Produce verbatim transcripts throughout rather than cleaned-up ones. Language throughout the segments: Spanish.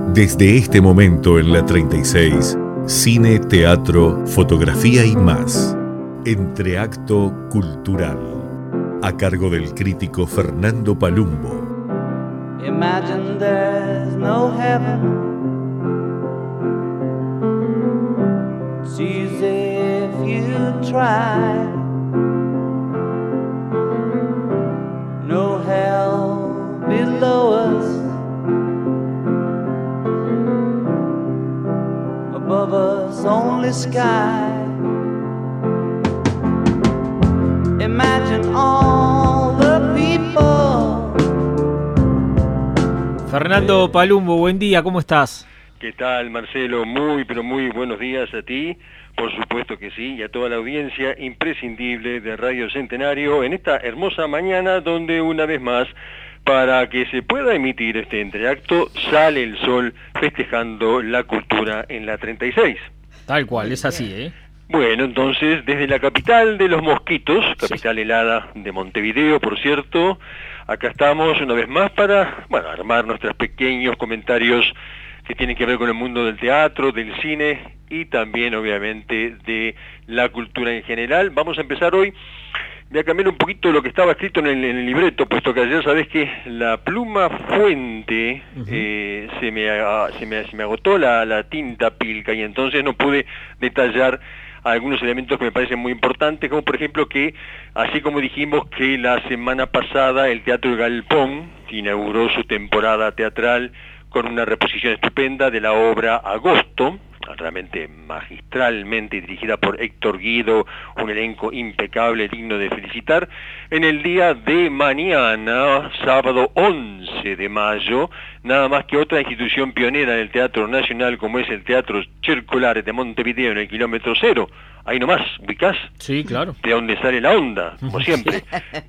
Desde este momento en la treinta y seis, cine, teatro, fotografía y más. Entreacto Cultural, a cargo del crítico Fernando Palumbo. Imagine there's no heaven. It's easy if you try. No hell below us. Above us only sky. Imagine all the people. Fernando Palumbo, buen día, ¿cómo estás? ¿Qué tal, Marcelo? Muy, pero muy buenos días a ti, por supuesto que sí, y a toda la audiencia imprescindible de Radio Centenario en esta hermosa mañana donde una vez más, para que se pueda emitir este entreacto, sale el sol festejando la cultura en la treinta y seis. Tal cual, es así, ¿eh? Bueno, entonces, desde la capital de los mosquitos, capital sí. helada de Montevideo, por cierto, acá estamos una vez más para, bueno, armar nuestros pequeños comentarios que tienen que ver con el mundo del teatro, del cine y también, obviamente, de la cultura en general. Vamos a empezar hoy. Voy a cambiar un poquito lo que estaba escrito en el, en el libreto, puesto que ayer sabés que la pluma fuente uh-huh. eh, se, me, se, me, se me agotó la, la tinta pilca y entonces no pude detallar algunos elementos que me parecen muy importantes, como por ejemplo que, así como dijimos que la semana pasada el Teatro El Galpón inauguró su temporada teatral con una reposición estupenda de la obra Agosto, realmente magistralmente dirigida por Héctor Guido, un elenco impecable, digno de felicitar. En el día de mañana, sábado once de mayo, nada más que otra institución pionera en el Teatro Nacional, como es el Teatro Circolare de Montevideo, en el kilómetro cero. Ahí nomás, ¿ubicás? Sí, claro. De donde sale la onda, como siempre.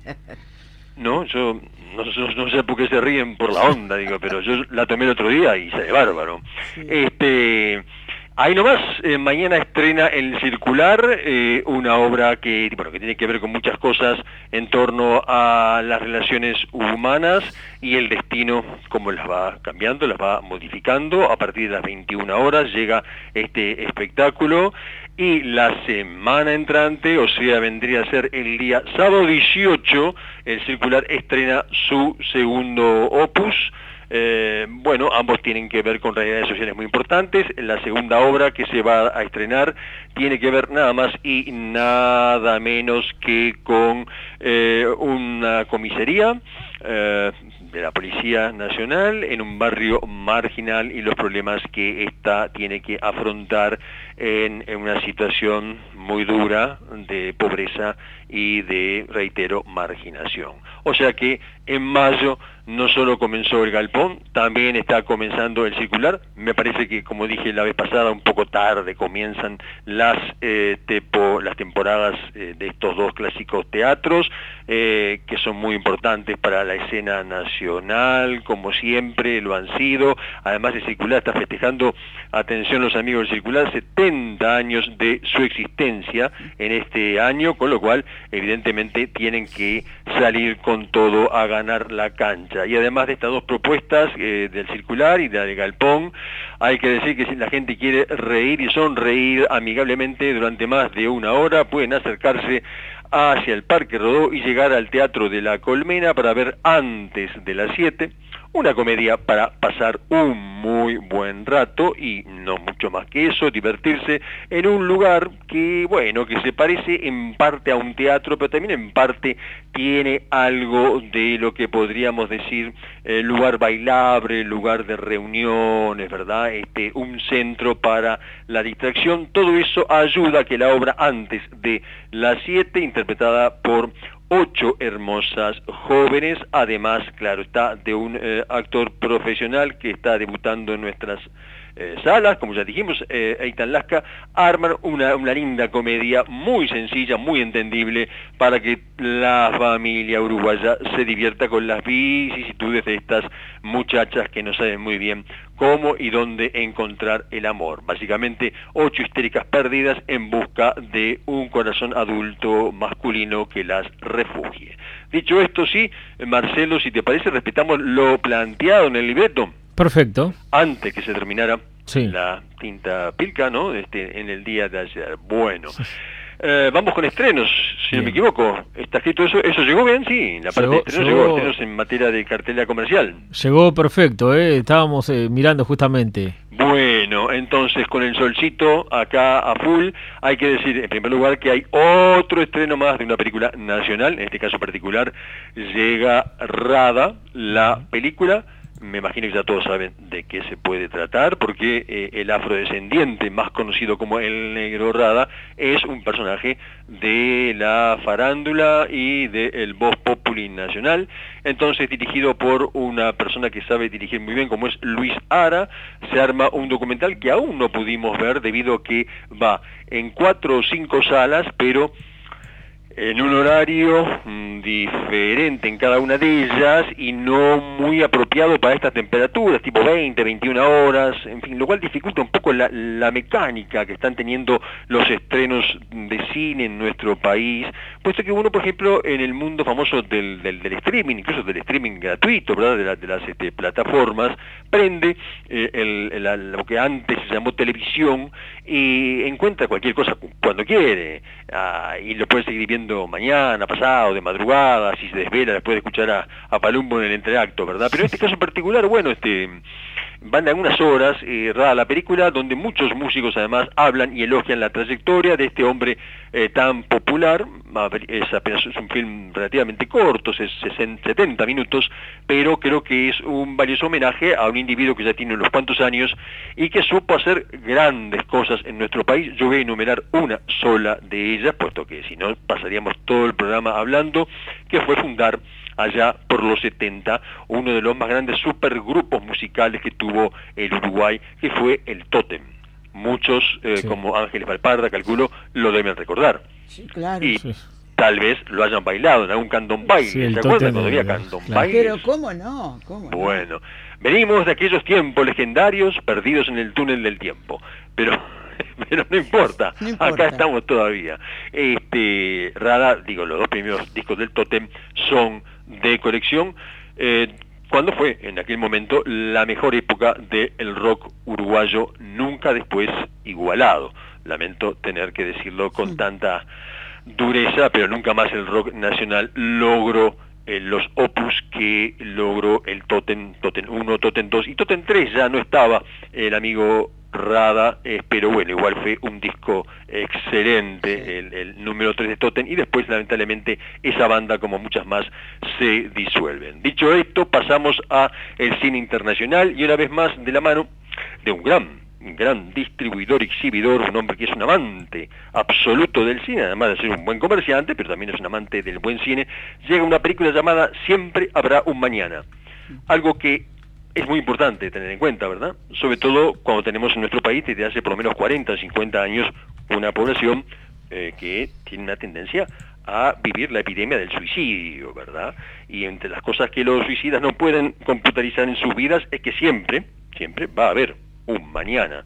No, yo no, no, no sé por qué se ríen por la onda, digo, pero yo la tomé el otro día y sale bárbaro. Sí. Este... Ahí nomás, eh, mañana estrena El Circular, eh, una obra que, bueno, que tiene que ver con muchas cosas en torno a las relaciones humanas y el destino, cómo las va cambiando, las va modificando. A partir de las veintiuna horas llega este espectáculo y la semana entrante, o sea, vendría a ser el día sábado dieciocho, El Circular estrena su segundo opus. Eh, bueno, ambos tienen que ver con realidades sociales muy importantes. La segunda obra que se va a estrenar tiene que ver nada más y nada menos que con eh, una comisaría eh, de la Policía Nacional en un barrio marginal y los problemas que ésta tiene que afrontar en, en una situación muy dura de pobreza y de, reitero, marginación. O sea que en mayo no solo comenzó El Galpón, también está comenzando El Circular. Me parece que, como dije la vez pasada, un poco tarde comienzan las, eh, tepo, las temporadas eh, de estos dos clásicos teatros, eh, que son muy importantes para la escena nacional, como siempre lo han sido. Además, El Circular está festejando, atención los amigos del Circular, setenta años de su existencia en este año, con lo cual, evidentemente, tienen que salir con todo a ganar la cancha. Y además de estas dos propuestas, eh, del Circular y del Galpón, hay que decir que si la gente quiere reír y sonreír amigablemente durante más de una hora, pueden acercarse hacia el Parque Rodó y llegar al Teatro de la Colmena para ver antes de las siete una comedia para pasar un muy buen rato y no mucho más que eso, divertirse en un lugar que, bueno, que se parece en parte a un teatro, pero también en parte tiene algo de lo que podríamos decir eh, lugar bailable, lugar de reuniones, ¿verdad? Este, un centro para la distracción. Todo eso ayuda a que la obra antes de las siete, interpretada por ocho hermosas jóvenes, además, claro está, de un eh, actor profesional que está debutando en nuestras eh, salas, como ya dijimos, eh, Eitan Lasca, arman una, una linda comedia muy sencilla, muy entendible, para que la familia uruguaya se divierta con las vicisitudes de estas muchachas que no saben muy bien cómo y dónde encontrar el amor. Básicamente, ocho histéricas perdidas en busca de un corazón adulto masculino que las refugie. Dicho esto, sí, Marcelo, si te parece, respetamos lo planteado en el libreto. Perfecto. Antes que se terminara Sí. la tinta pilca, ¿no? Este, en el día de ayer. Bueno. Eh, vamos con estrenos, si no me Bien. equivoco. ¿Está escrito eso? ¿Eso llegó bien? Sí, la parte Llegó- de estrenos llegó- llegó. Estrenos en materia de cartelera comercial. Llegó perfecto, ¿eh? Estábamos eh, mirando justamente. Bueno, entonces con el solcito acá a full, hay que decir en primer lugar que hay otro estreno más de una película nacional, en este caso particular llega Rada, la película. Me imagino que ya todos saben de qué se puede tratar, porque eh, el afrodescendiente, más conocido como el Negro Rada, es un personaje de la farándula y del Voz Populi nacional. Entonces, dirigido por una persona que sabe dirigir muy bien, como es Luis Ara, se arma un documental que aún no pudimos ver debido a que va en cuatro o cinco salas, pero en un horario mm, diferente en cada una de ellas y no muy apropiado para estas temperaturas, tipo veinte, veintiuna horas, en fin, lo cual dificulta un poco la, la mecánica que están teniendo los estrenos de cine en nuestro país, puesto que uno, por ejemplo, en el mundo famoso del, del, del streaming, incluso del streaming gratuito, ¿verdad?, de, la, de las este, plataformas, prende eh, el, el, el, lo que antes se llamó televisión y encuentra cualquier cosa cuando quiere, ah, y lo puede seguir viendo mañana, pasado, de madrugada, si se desvela después de escuchar a, a Palumbo en el entreacto, ¿verdad? Pero en este caso en particular, bueno, este van de algunas horas, eh, Rada la película, donde muchos músicos además hablan y elogian la trayectoria de este hombre eh, tan popular. Es apenas es un film relativamente corto, es sesenta, setenta minutos, pero creo que es un valioso homenaje a un individuo que ya tiene unos cuantos años y que supo hacer grandes cosas en nuestro país. Yo voy a enumerar una sola de ellas, puesto que si no pasaríamos todo el programa hablando, que fue fundar allá por los setenta, uno de los más grandes supergrupos musicales que tuvo el Uruguay, que fue el Tótem. Muchos, eh, Sí. como Ángeles Valparda, calculo, lo deben recordar. Sí, claro. Y Sí. tal vez lo hayan bailado en algún candón baile. Sí, el ¿Se acuerdan Tótem cuando de- había candón claro. baile? Pero cómo no, cómo no. Bueno, venimos de aquellos tiempos legendarios perdidos en el túnel del tiempo, pero pero no importa, No importa. acá estamos todavía. Este, Rada, digo, los dos primeros discos del Tótem son de colección. Eh, ¿Cuándo fue? En aquel momento la mejor época del rock uruguayo, nunca después igualado. Lamento tener que decirlo con Sí. tanta dureza, pero nunca más el rock nacional logró eh, los opus que logró el Tótem, Tótem uno, Tótem dos y Tótem tres. Ya no estaba el amigo Rada, eh, pero bueno, igual fue un disco excelente, Sí. el, el número tres de Tótem, y después lamentablemente esa banda, como muchas más, se disuelven. Dicho esto, pasamos a el cine internacional y una vez más de la mano de un gran un gran distribuidor, exhibidor, un hombre que es un amante absoluto del cine, además de ser un buen comerciante, pero también es un amante del buen cine. Llega una película llamada Siempre habrá un mañana, algo que es muy importante tener en cuenta, ¿verdad? Sobre todo cuando tenemos en nuestro país desde hace por lo menos cuarenta, cincuenta años una población eh, que tiene una tendencia a vivir la epidemia del suicidio, ¿verdad? Y entre las cosas que los suicidas no pueden computarizar en sus vidas es que siempre, siempre va a haber un mañana.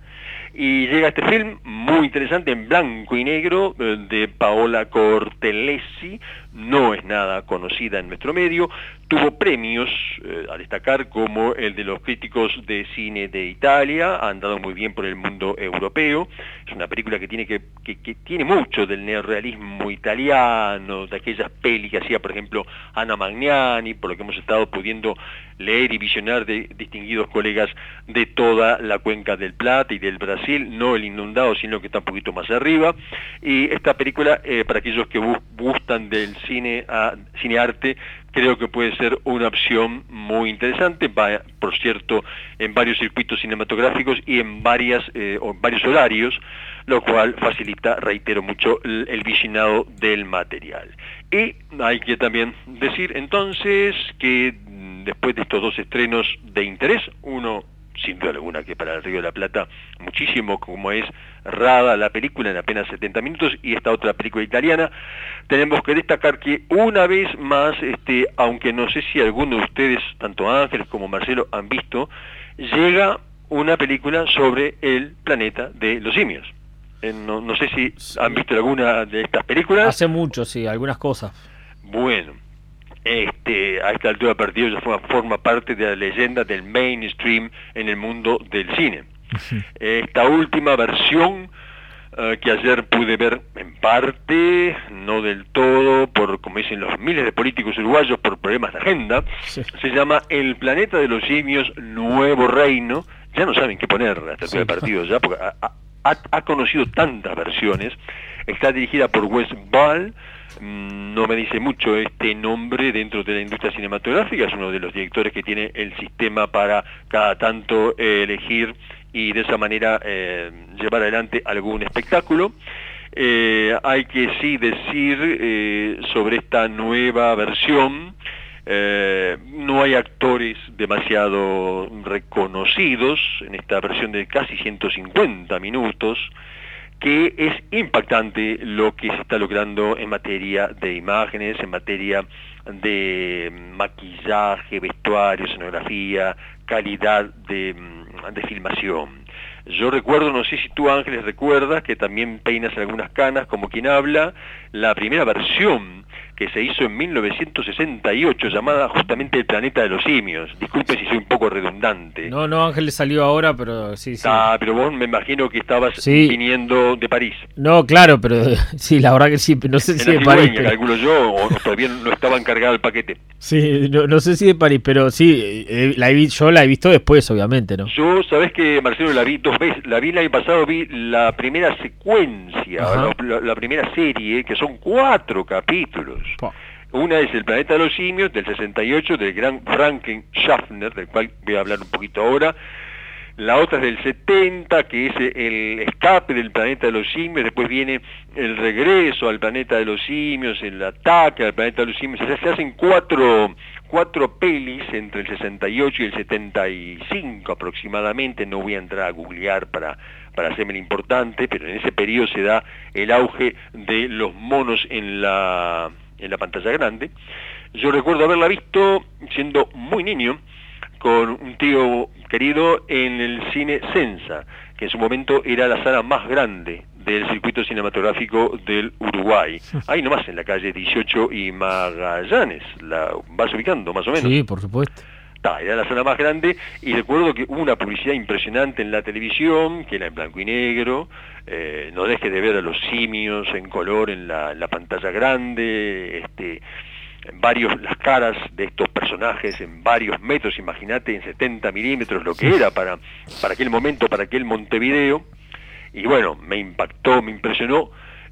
Y llega este film muy interesante en blanco y negro eh, de Paola Cortellesi, no es nada conocida en nuestro medio, tuvo premios eh, a destacar como el de los críticos de cine de Italia, ha andado muy bien por el mundo europeo, es una película que tiene, que, que, que tiene mucho del neorrealismo italiano, de aquellas pelis que hacía por ejemplo Anna Magnani, por lo que hemos estado pudiendo leer y visionar de distinguidos colegas de toda la cuenca del Plata y del Brasil, no el inundado, sino que está un poquito más arriba. Y esta película, eh, para aquellos que bu gustan del cine, a, cine arte, creo que puede ser una opción muy interesante, va, por cierto, en varios circuitos cinematográficos y en varias eh, o varios horarios, lo cual facilita, reitero mucho, el, el visionado del material. Y hay que también decir entonces que después de estos dos estrenos de interés, uno sin duda alguna que para el Río de la Plata muchísimo, como es Rada, la película en apenas setenta minutos, y esta otra película italiana, tenemos que destacar que una vez más, este, aunque no sé si alguno de ustedes, tanto Ángeles como Marcelo, han visto, llega una película sobre el planeta de los simios. Eh, no, no sé si han visto alguna de estas películas. Hace mucho, sí, algunas cosas. Bueno, este, a esta altura del partido ya forma, forma parte de la leyenda del mainstream en el mundo del cine. Esta última versión uh, que ayer pude ver en parte, no del todo, por, como dicen los miles de políticos uruguayos, por problemas de agenda, sí. Se llama El planeta de los simios, Nuevo Reino. Ya no saben qué poner a esta altura del partido ya, porque ha, ha, ha conocido tantas versiones. Está dirigida por Wes Ball. No me dice mucho este nombre dentro de la industria cinematográfica, es uno de los directores que tiene el sistema para cada tanto eh, elegir y de esa manera eh, llevar adelante algún espectáculo. Eh, hay que sí decir eh, sobre esta nueva versión, eh, no hay actores demasiado reconocidos en esta versión de casi ciento cincuenta minutos, que es impactante lo que se está logrando en materia de imágenes, en materia de maquillaje, vestuario, escenografía, calidad de, de filmación. Yo recuerdo, no sé si tú, Ángeles, recuerdas, que también peinas algunas canas, como quien habla, la primera versión que se hizo en mil novecientos sesenta y ocho, llamada justamente El planeta de los simios. Disculpe si soy un poco redundante. No, no, Ángeles salió ahora, pero sí, sí. Ah, pero vos me imagino que estabas sí. viniendo de París. No, claro, pero sí, la verdad que sí, no sé en si la de París. Pero... calculo yo, o todavía no estaba encargado el paquete. Sí, no, no sé si de París, pero sí, eh, la he, yo la he visto después, obviamente, ¿no? Yo, sabés que, Marcelo, la vi dos veces. La vi el año pasado, vi la primera secuencia, la, la, la primera serie, que son cuatro capítulos. Pa. Una es El planeta de los simios, del sesenta y ocho, del gran Franklin Schaffner, del cual voy a hablar un poquito ahora. La otra es del setenta, que es el escape del planeta de los simios. Después viene el regreso al planeta de los simios, el ataque al planeta de los simios. O sea, se hacen cuatro, cuatro pelis entre el sesenta y ocho y el setenta y cinco aproximadamente. No voy a entrar a googlear para... para hacerme lo importante, pero en ese periodo se da el auge de los monos en la, en la pantalla grande. Yo recuerdo haberla visto siendo muy niño, con un tío querido en el cine Sensa, que en su momento era la sala más grande del circuito cinematográfico del Uruguay. Ahí nomás, en la calle dieciocho y Magallanes, la vas ubicando más o menos. Sí, por supuesto. Era la sala más grande, y recuerdo que hubo una publicidad impresionante en la televisión, que era en blanco y negro. Eh, no dejes de ver a los simios en color en la, en la pantalla grande, este, en varios, las caras de estos personajes en varios metros, imagínate, en setenta milímetros, lo que era para, para aquel momento, para aquel Montevideo. Y bueno, me impactó, me impresionó.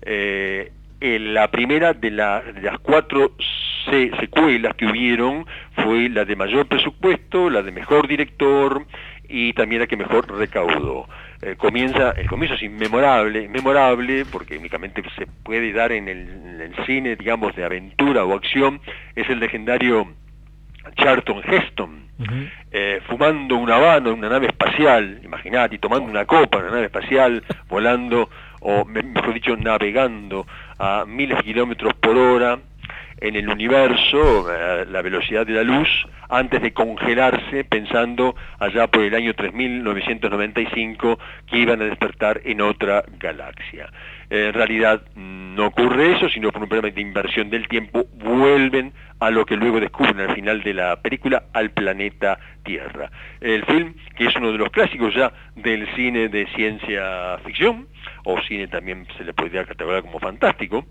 Eh, la primera de, la, de las cuatro se, secuelas que hubieron fue la de mayor presupuesto, la de mejor director y también la que mejor recaudó. Eh, comienza, el comienzo es inmemorable, memorable porque únicamente se puede dar en el, en el cine, digamos, de aventura o acción. Es el legendario Charlton Heston, uh-huh. eh, fumando un habano en una nave espacial, imaginate, y tomando una copa en una nave espacial, volando, o mejor dicho, navegando a miles de kilómetros por hora en el universo, a la velocidad de la luz, antes de congelarse, pensando allá por el año tres mil novecientos noventa y cinco que iban a despertar en otra galaxia. Eh, en realidad no ocurre eso, sino por un problema de inversión del tiempo, vuelven a lo que luego descubren al final de la película, al planeta Tierra. El film, que es uno de los clásicos ya del cine de ciencia ficción, o cine también se le podría catalogar como fantástico,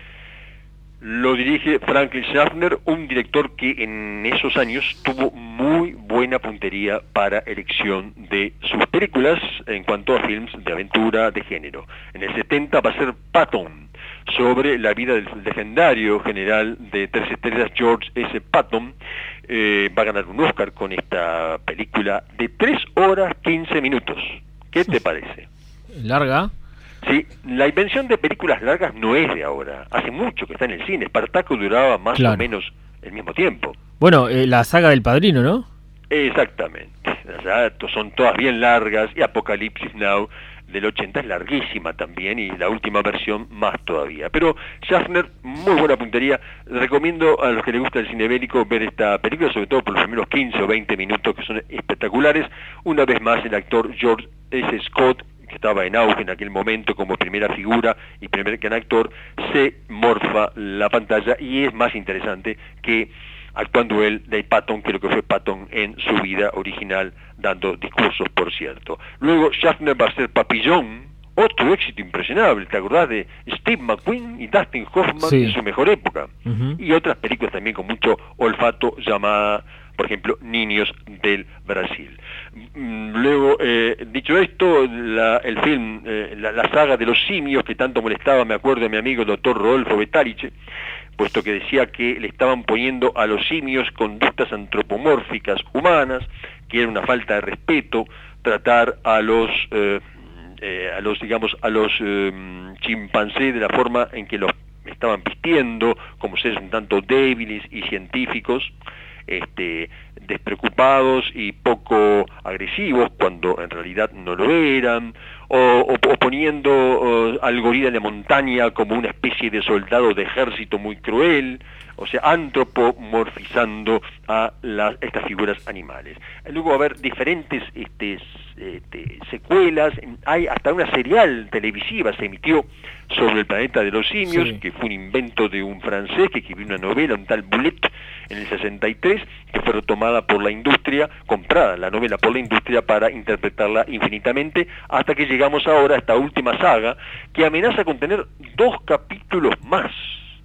lo dirige Franklin Schaffner, un director que en esos años tuvo muy buena puntería para elección de sus películas en cuanto a films de aventura de género. En el setenta va a ser Patton, sobre la vida del legendario general de tres estrellas George S. Patton. Eh, va a ganar un Oscar con esta película de tres horas quince minutos. ¿Qué te parece? ¿Larga? Sí, la invención de películas largas no es de ahora. Hace mucho que está en el cine. Spartacus duraba más claro. o menos el mismo tiempo. Bueno, eh, la saga del Padrino, ¿no? Exactamente. O sea, son todas bien largas, y Apocalipsis Now del ochenta es larguísima también, y la última versión más todavía. Pero Schaffner, muy buena puntería. Recomiendo a los que les gusta el cine bélico ver esta película, sobre todo por los primeros quince o veinte minutos, que son espectaculares. Una vez más, el actor George S. Scott, que estaba en auge en aquel momento como primera figura y primer gran actor, se morfa la pantalla, y es más interesante que actuando él de Patton, que lo que fue Patton en su vida original, dando discursos, por cierto. Luego Schaffner va a ser Papillon, otro éxito impresionable, ¿te acordás de Steve McQueen y Dustin Hoffman Sí. en su mejor época? Ujú. Y otras películas también con mucho olfato, llamada, por ejemplo, Niños del Brasil. Mm, Luego, eh, dicho esto, la, el film, eh, la, la saga de los simios que tanto molestaba, me acuerdo de mi amigo el doctor Rodolfo Betaliche, puesto que decía que le estaban poniendo a los simios conductas antropomórficas humanas, que era una falta de respeto tratar a los... Eh, Eh, a los, digamos, a los eh, chimpancés de la forma en que los estaban vistiendo, como seres un tanto débiles y científicos, este, despreocupados y poco agresivos, cuando en realidad no lo eran, o, o, o poniendo o, al gorila de montaña como una especie de soldado de ejército muy cruel, o sea, antropomorfizando a las, estas figuras animales. Luego va a haber diferentes este, este, secuelas, hay hasta una serial televisiva se emitió sobre el planeta de los simios, Sí. que fue un invento de un francés que escribió una novela, un tal Boulet, en el sesenta y tres, que fue retomada por la industria, comprada la novela por la industria para interpretarla infinitamente, hasta que llegamos ahora a esta última saga, que amenaza con tener dos capítulos más.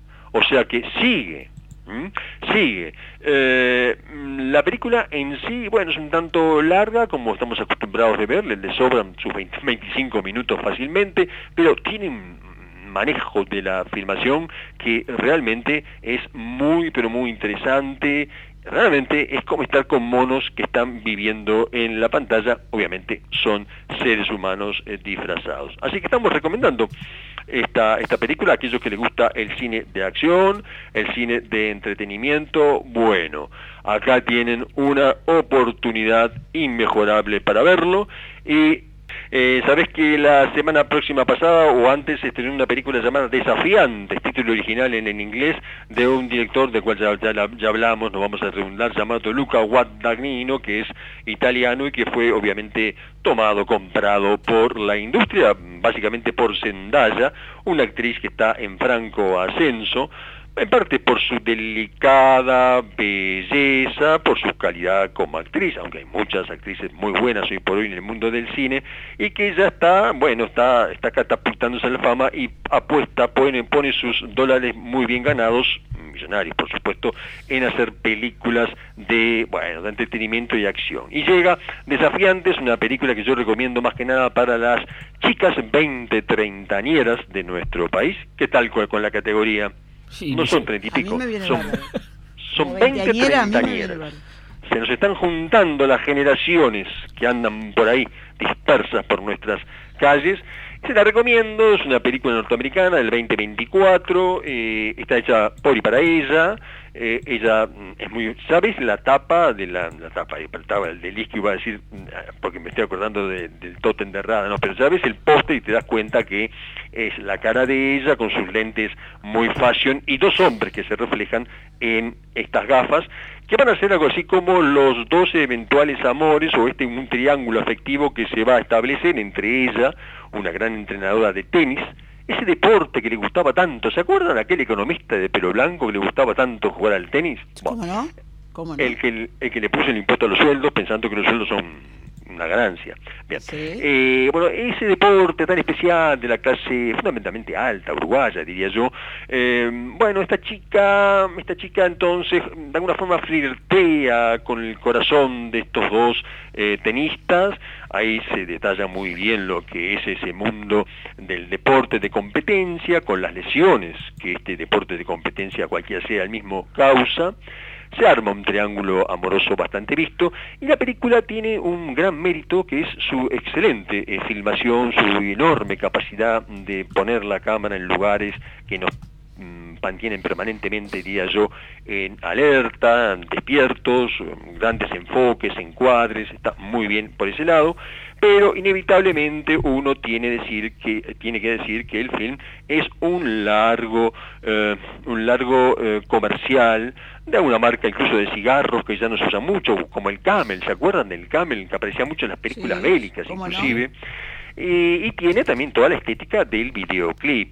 O sea que sigue, ¿m? sigue. Eh, la película en sí, bueno, es un tanto larga, como estamos acostumbrados de ver, le, le sobran sus veinte, veinticinco minutos fácilmente, pero tiene un manejo de la filmación que realmente es muy, pero muy interesante. Realmente es como estar con monos que están viviendo en la pantalla, obviamente son seres humanos eh, disfrazados. Así que estamos recomendando esta, esta película a aquellos que les gusta el cine de acción, el cine de entretenimiento. Bueno, acá tienen una oportunidad inmejorable para verlo. Y Eh, sabés que la semana próxima pasada o antes se estrenó una película llamada Desafiantes, título original en, en inglés, de un director del cual ya, ya, ya hablamos, no vamos a redundar, llamado Luca Guadagnino, que es italiano y que fue obviamente tomado, comprado por la industria, básicamente por Zendaya, una actriz que está en franco ascenso, en parte por su delicada belleza, por su calidad como actriz, aunque hay muchas actrices muy buenas hoy por hoy en el mundo del cine, y que ella está, bueno, está, está catapultándose a la fama y apuesta, pone, pone sus dólares muy bien ganados, millonarios por supuesto, en hacer películas de, bueno, de entretenimiento y acción. Y llega Desafiantes, una película que yo recomiendo más que nada para las chicas veinte, treintañeras de nuestro país. ¿Qué tal con, con la categoría? Sí, No no son sé. treinta y A mí pico, me viene son, bárbaro. son Como veinte, veinteañera, a mí me viene treintañeras. bárbaro. Se nos están juntando las generaciones que andan por ahí dispersas por nuestras calles. Se la recomiendo, es una película norteamericana del veinte veinticuatro, eh, está hecha por y para ella. Eh, ella es muy, ¿sabes la tapa de la, la tapa, el tapa del disco, iba a decir, porque me estoy acordando de, del tótem de Rada, no, pero sabes el póster y te das cuenta que es la cara de ella con sus lentes muy fashion y dos hombres que se reflejan en estas gafas, que van a ser algo así como los doce eventuales amores o este un triángulo afectivo que se va a establecer entre ella, una gran entrenadora de tenis, ese deporte que le gustaba tanto. ¿Se acuerdan aquel economista de pelo blanco que le gustaba tanto jugar al tenis? ¿Cómo Bueno, no? ¿Cómo no? el que, el que le puso el impuesto a los sueldos pensando que los sueldos son una ganancia. Bien. Sí. Eh, bueno, ese deporte tan especial de la clase fundamentalmente alta, uruguaya, diría yo, eh, bueno, esta chica, esta chica entonces de alguna forma flirtea con el corazón de estos dos eh, tenistas. Ahí se detalla muy bien lo que es ese mundo del deporte de competencia, con las lesiones que este deporte de competencia, cualquiera sea el mismo, causa. Se arma un triángulo amoroso bastante visto, y la película tiene un gran mérito que es su excelente eh, filmación, su enorme capacidad de poner la cámara en lugares que nos mm, mantienen permanentemente, diría yo, en alerta, despiertos, grandes enfoques, encuadres, está muy bien por ese lado. Pero inevitablemente uno tiene, decir que, tiene que decir que el film es un largo, eh, un largo eh, comercial de alguna marca incluso de cigarros que ya no se usa mucho, como el Camel. ¿Se acuerdan del Camel? Que aparecía mucho en las películas Sí, bélicas ¿cómo inclusive. no? Y, y tiene también toda la estética del videoclip.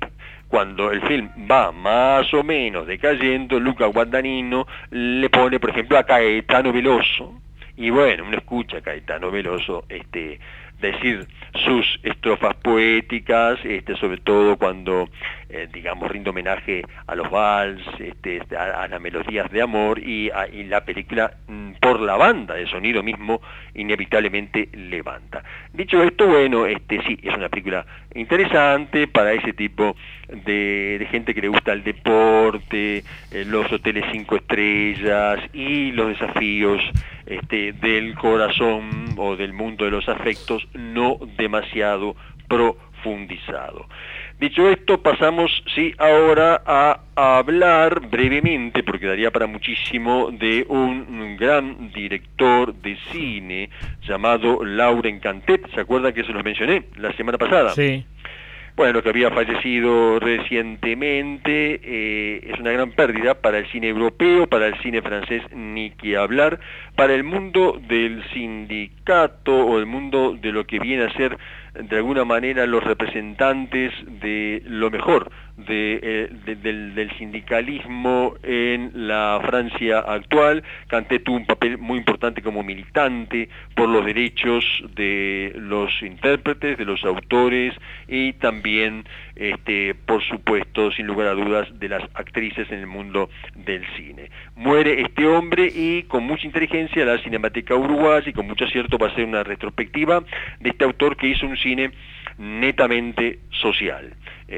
Cuando el film va más o menos decayendo, Luca Guadagnino le pone, por ejemplo, a Caetano Veloso, y bueno, uno escucha a Caetano Veloso este, decir sus estrofas poéticas, este, sobre todo cuando, eh, digamos, rinde homenaje a los vals, este, a, a las melodías de amor, y, a, y la película, por la banda de sonido mismo, inevitablemente levanta. Dicho esto, bueno, este, sí, es una película interesante para ese tipo de, de gente que le gusta el deporte, eh, los hoteles cinco estrellas y los desafíos este, del corazón o del mundo de los afectos no demasiado profundizado. Dicho esto, pasamos sí ahora a hablar brevemente, porque daría para muchísimo, de un gran director de cine llamado Laurent Cantet. ¿Se acuerdan que se los mencioné la semana pasada? Sí. Bueno, que había fallecido recientemente. Eh, es una gran pérdida para el cine europeo, para el cine francés ni que hablar, para el mundo del sindicato o el mundo de lo que viene a ser de alguna manera los representantes de lo mejor de, eh, de, del, del sindicalismo en la Francia actual. Cantet tuvo un papel muy importante como militante por los derechos de los intérpretes, de los autores y también, este, por supuesto, sin lugar a dudas, de las actrices en el mundo del cine. Muere este hombre y con mucha inteligencia la Cinemateca Uruguaya, y con mucho acierto, va a ser una retrospectiva de este autor que hizo un cine netamente social.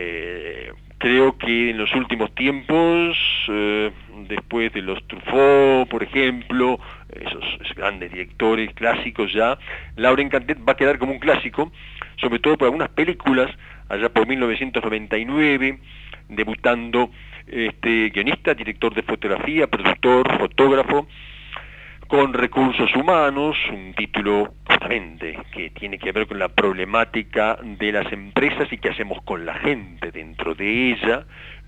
Eh, creo que en los últimos tiempos, eh, después de los Truffaut, por ejemplo, esos, esos grandes directores clásicos ya, Laurent Cantet va a quedar como un clásico, sobre todo por algunas películas, allá por mil novecientos noventa y nueve, debutando este guionista, director de fotografía, productor, fotógrafo, con recursos humanos, un título justamente que tiene que ver con la problemática de las empresas y qué hacemos con la gente dentro de ella.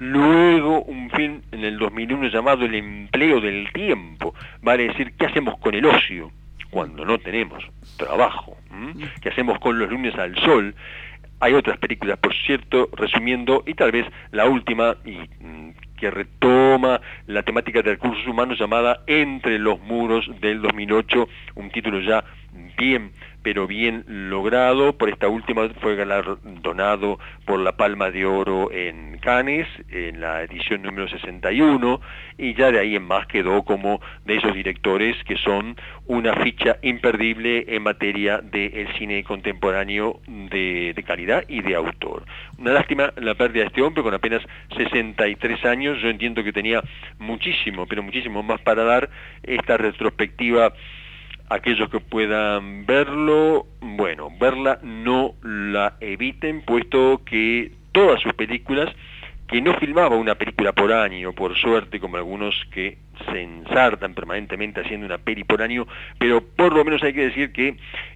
Luego un film en el dos mil uno llamado El empleo del tiempo, vale decir, qué hacemos con el ocio cuando no tenemos trabajo, ¿Mm? qué hacemos con los lunes al sol. Hay otras películas, por cierto, resumiendo, y tal vez la última, y mm, que retoma la temática de recursos humanos, llamada Entre los muros, del dos mil ocho, un título ya bien, pero bien logrado. Por esta última fue galardonado por la Palma de Oro en Cannes, en la edición número sesenta y uno, y ya de ahí en más quedó como de esos directores que son una ficha imperdible en materia del cine contemporáneo de, de calidad y de autor. Una lástima la pérdida de este hombre con apenas sesenta y tres años. Yo entiendo que tenía muchísimo, pero muchísimo más para dar. Esta retrospectiva, aquellos que puedan verlo, bueno, verla no la eviten, puesto que todas sus películas, que no filmaba una película por año, por suerte, como algunos que se ensartan permanentemente haciendo una peli por año, pero por lo menos hay que decir que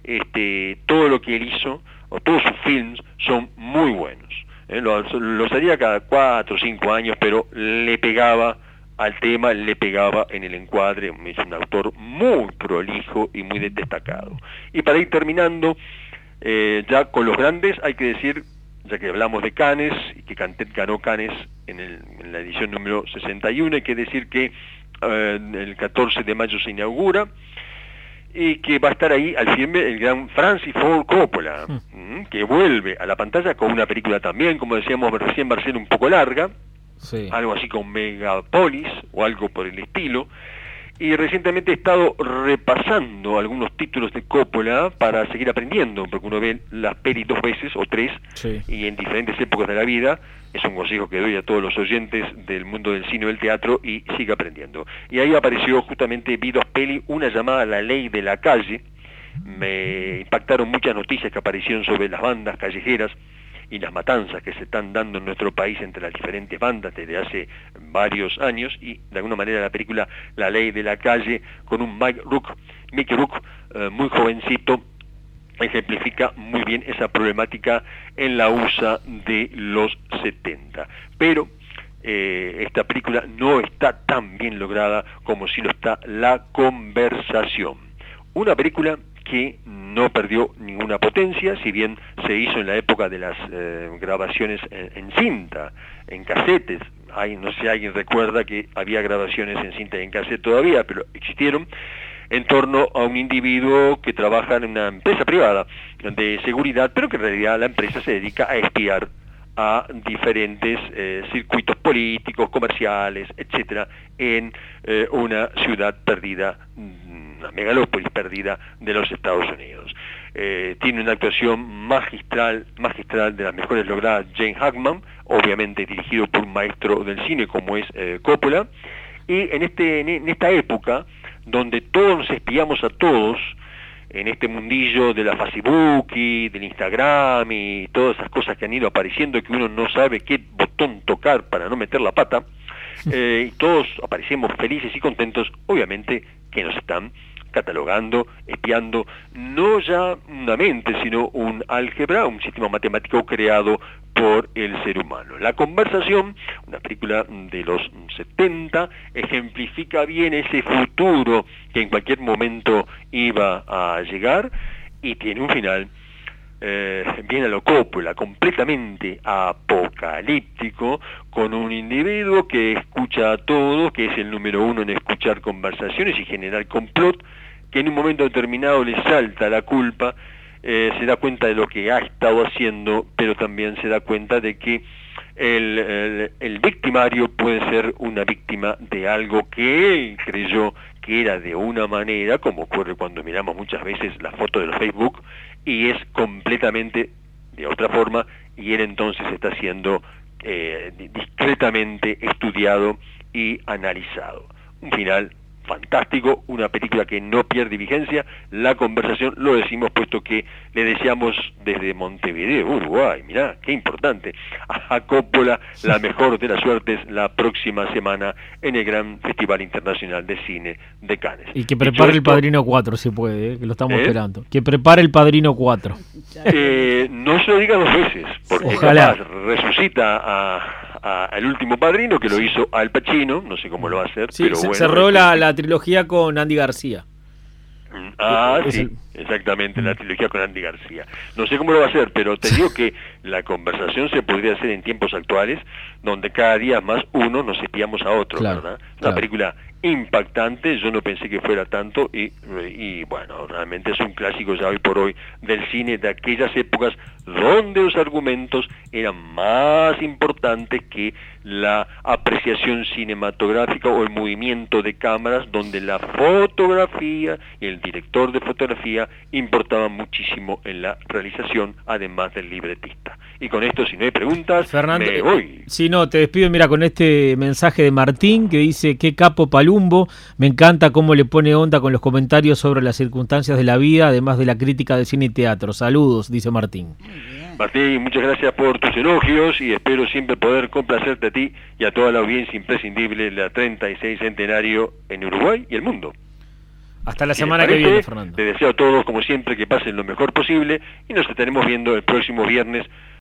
este, todo lo que él hizo, o todos sus films, son muy buenos. ¿eh? Los, los haría cada cuatro o cinco años, pero le pegaba al tema, le pegaba en el encuadre. Es un autor muy prolijo y muy destacado. Y para ir terminando, eh, ya con los grandes, hay que decir, ya que hablamos de Cannes, y que Cantet ganó Cannes en, el, en la edición número sesenta y uno, hay que decir que eh, el catorce de mayo se inaugura, y que va a estar ahí al firme el gran Francis Ford Coppola, mm. que vuelve a la pantalla con una película también, como decíamos recién, va a ser un poco larga, sí. algo así con Megapolis o algo por el estilo. Y recientemente he estado repasando algunos títulos de Coppola para seguir aprendiendo, porque uno ve las pelis dos veces o tres, sí. y en diferentes épocas de la vida. Es un consejo que doy a todos los oyentes del mundo del cine y del teatro, y sigue aprendiendo. Y ahí apareció justamente, vi dos pelis, una llamada La Ley de la Calle. Me impactaron muchas noticias que aparecieron sobre las bandas callejeras y las matanzas que se están dando en nuestro país entre las diferentes bandas desde hace varios años, y de alguna manera la película La Ley de la Calle, con un Mike Rook, Mickey Rook, eh, muy jovencito, ejemplifica muy bien esa problemática en la U S A de los setenta. Pero eh, esta película no está tan bien lograda como si lo está La Conversación. Una película que no perdió ninguna potencia, si bien se hizo en la época de las eh, grabaciones en, en cinta, en casetes. Hay, no sé si alguien recuerda que había grabaciones en cinta y en cassette todavía, pero existieron, en torno a un individuo que trabaja en una empresa privada de seguridad, pero que en realidad la empresa se dedica a espiar a diferentes eh, circuitos políticos, comerciales, etcétera, en eh, una ciudad perdida, una megalópolis perdida de los Estados Unidos. Eh, tiene una actuación magistral, magistral de las mejores logradas, Gene Hackman, obviamente dirigido por un maestro del cine como es eh, Coppola, y en, este, en esta época, donde todos nos espiamos a todos, en este mundillo de la Facebook y del Instagram y todas esas cosas que han ido apareciendo y que uno no sabe qué botón tocar para no meter la pata, eh, y todos aparecemos felices y contentos, obviamente que nos están catalogando, espiando, no ya una mente, sino un álgebra, un sistema matemático creado por el ser humano. La Conversación, una película de los setenta, ejemplifica bien ese futuro que en cualquier momento iba a llegar y tiene un final eh, bien a lo Coppola, completamente apocalíptico, con un individuo que escucha a todos, que es el número uno en escuchar conversaciones y generar complot, que en un momento determinado le salta la culpa, eh, se da cuenta de lo que ha estado haciendo, pero también se da cuenta de que el, el, el victimario puede ser una víctima de algo que él creyó que era de una manera, como ocurre cuando miramos muchas veces las fotos de los Facebook, y es completamente de otra forma, y él entonces está siendo eh, discretamente estudiado y analizado. Un final fantástico, una película que no pierde vigencia. La Conversación, lo decimos puesto que le deseamos desde Montevideo, Uruguay, mirá, qué importante, a Coppola la mejor de las suertes la próxima semana en el Gran Festival Internacional de Cine de Cannes. Y que prepare el esto, Padrino cuatro si puede, ¿eh? Que lo estamos ¿eh? esperando. Que prepare el Padrino cuatro. Eh, no se lo diga dos veces, porque Ojalá. capaz resucita a, a, al último Padrino, que lo hizo Al Pacino, no sé cómo lo va a hacer, Sí, pero se bueno. cerró es la, que- la trilogía con Andy García. Ah, Es sí, el- exactamente, la trilogía con Andy García. No sé cómo lo va a hacer, pero te digo que la Conversación se podría hacer en tiempos actuales, donde cada día más uno nos espiamos a otro, Claro, ¿verdad? Una claro. película impactante, yo no pensé que fuera tanto, y, y bueno, realmente es un clásico ya hoy por hoy del cine de aquellas épocas donde los argumentos eran más importantes que la apreciación cinematográfica o el movimiento de cámaras, donde la fotografía y el director de fotografía importaban muchísimo en la realización, además del libretista. Y con esto, si no hay preguntas, Fernando, me voy. Si no, te despido, mira, con este mensaje de Martín que dice: qué capo Palumbo, me encanta cómo le pone onda con los comentarios sobre las circunstancias de la vida, además de la crítica de cine y teatro. Saludos, dice Martín. Muy bien. Martín, muchas gracias por tus elogios y espero siempre poder complacerte a ti y a toda la audiencia imprescindible de la treinta y seis centenario en Uruguay y el mundo. Hasta la Si les semana que parece, viene, Fernando. les deseo a todos, como siempre, que pasen lo mejor posible y nos estaremos viendo el próximo viernes